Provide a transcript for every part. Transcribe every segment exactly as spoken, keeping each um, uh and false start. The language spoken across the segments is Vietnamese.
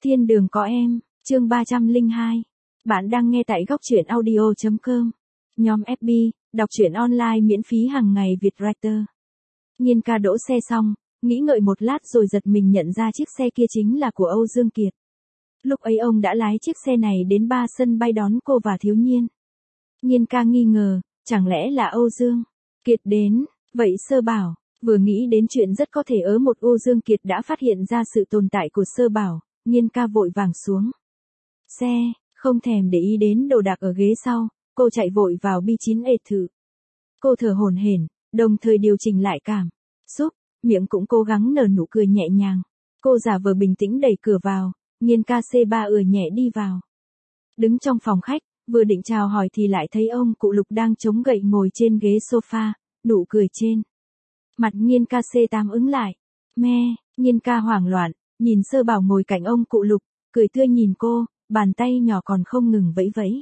Thiên đường có em, chương ba trăm lẻ hai. Bạn đang nghe tại góc truyện audio chấm com. Nhóm ép bê, đọc truyện online miễn phí hàng ngày Vietwriter. Nhiên ca đỗ xe xong, nghĩ ngợi một lát rồi giật mình nhận ra chiếc xe kia chính là của Âu Dương Kiệt. Lúc ấy ông đã lái chiếc xe này đến ba sân bay đón cô và Thiếu Nhiên. Nhiên ca nghi ngờ, chẳng lẽ là Âu Dương Kiệt đến, vậy Sơ Bảo, vừa nghĩ đến chuyện rất có thể ở một Âu Dương Kiệt đã phát hiện ra sự tồn tại của Sơ Bảo, Nhiên ca vội vàng xuống xe, không thèm để ý đến đồ đạc ở ghế sau, cô chạy vội vào bi chín ệt thử. Cô thở hổn hển, đồng thời điều chỉnh lại cảm xúc, miệng cũng cố gắng nở nụ cười nhẹ nhàng. Cô giả vờ bình tĩnh đẩy cửa vào, Nhiên ca xê ba ừa nhẹ đi vào. Đứng trong phòng khách, vừa định chào hỏi thì lại thấy ông cụ Lục đang chống gậy ngồi trên ghế sofa, nụ cười trên mặt Nhiên ca xê tám ứng lại. Me, Nhiên ca hoảng loạn, nhìn Sơ Bảo ngồi cạnh ông cụ Lục, cười tươi nhìn cô, bàn tay nhỏ còn không ngừng vẫy vẫy.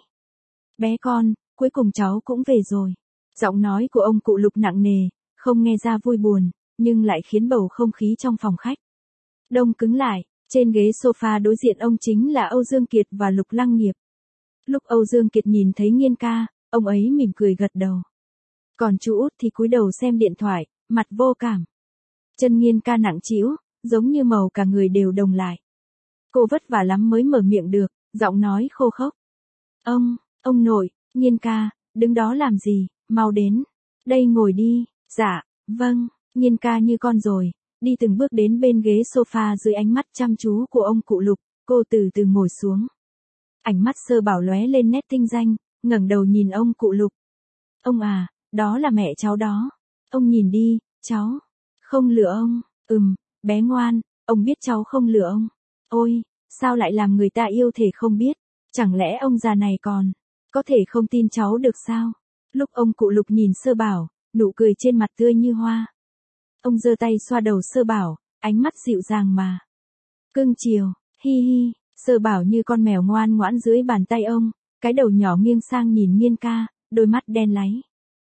Bé con, cuối cùng cháu cũng về rồi. Giọng nói của ông cụ Lục nặng nề, không nghe ra vui buồn, nhưng lại khiến bầu không khí trong phòng khách đông cứng lại. Trên ghế sofa đối diện ông chính là Âu Dương Kiệt và Lục Lăng Nghiệp. Lúc Âu Dương Kiệt nhìn thấy Nhiên ca, ông ấy mỉm cười gật đầu. Còn chú út thì cúi đầu xem điện thoại, mặt vô cảm. Chân Nhiên ca nặng trĩu, giống như màu cả người đều đồng lại. Cô vất vả lắm mới mở miệng được, giọng nói khô khốc. Ông, ông nội, Nhiên ca, đứng đó làm gì, mau đến. Đây ngồi đi. Dạ, vâng, Nhiên ca như con rồi, đi từng bước đến bên ghế sofa dưới ánh mắt chăm chú của ông cụ Lục, cô từ từ ngồi xuống. Ánh mắt Sơ Bảo lóe lên nét tinh danh, ngẩng đầu nhìn ông cụ Lục. Ông à, đó là mẹ cháu đó. Ông nhìn đi, cháu. Không lừa ông. Ừm, bé ngoan, ông biết cháu không lừa ông. Ôi, sao lại làm người ta yêu thể không biết? Chẳng lẽ ông già này còn có thể không tin cháu được sao? Lúc ông cụ Lục nhìn Sơ Bảo, nụ cười trên mặt tươi như hoa. Ông giơ tay xoa đầu Sơ Bảo, ánh mắt dịu dàng mà cưng chiều. Hi hi, Sơ Bảo như con mèo ngoan ngoãn dưới bàn tay ông, cái đầu nhỏ nghiêng sang nhìn Nhiên ca, đôi mắt đen láy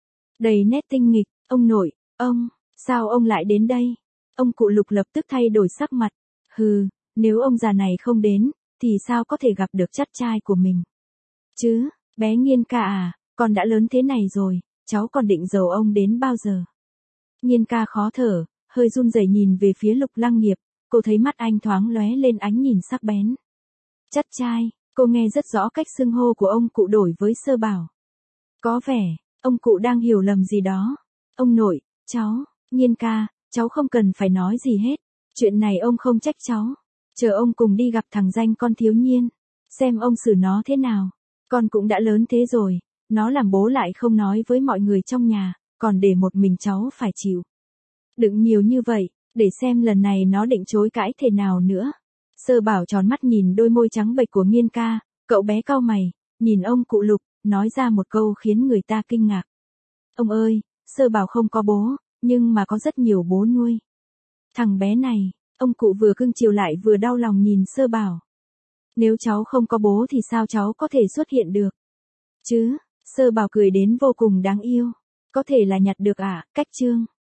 đầy nét tinh nghịch. Ông nội, ông, sao ông lại đến đây? Ông cụ Lục lập tức thay đổi sắc mặt. Hừ, nếu ông già này không đến, thì sao có thể gặp được chắt trai của mình? Chứ, bé Nhiên ca à, con đã lớn thế này rồi, cháu còn định giấu ông đến bao giờ? Nhiên ca khó thở, hơi run rẩy nhìn về phía Lục Lăng Nghiệp, cô thấy mắt anh thoáng lóe lên ánh nhìn sắc bén. Chắt trai, cô nghe rất rõ cách xưng hô của ông cụ đổi với Sơ Bảo. Có vẻ, ông cụ đang hiểu lầm gì đó. Ông nội, cháu, Nhiên ca, cháu không cần phải nói gì hết. Chuyện này ông không trách cháu. Chờ ông cùng đi gặp thằng danh con Thiếu Nhiên. Xem ông xử nó thế nào. Con cũng đã lớn thế rồi. Nó làm bố lại không nói với mọi người trong nhà. Còn để một mình cháu phải chịu đựng nhiều như vậy. Để xem lần này nó định chối cãi thế nào nữa. Sơ Bảo tròn mắt nhìn đôi môi trắng bệch của Nhiên ca. Cậu bé cau mày, nhìn ông cụ Lục, nói ra một câu khiến người ta kinh ngạc. Ông ơi, Sơ Bảo không có bố, nhưng mà có rất nhiều bố nuôi. Thằng bé này, ông cụ vừa cưng chiều lại vừa đau lòng nhìn Sơ Bảo. Nếu cháu không có bố thì sao cháu có thể xuất hiện được? Chứ, Sơ Bảo cười đến vô cùng đáng yêu. Có thể là nhặt được à, cách chương.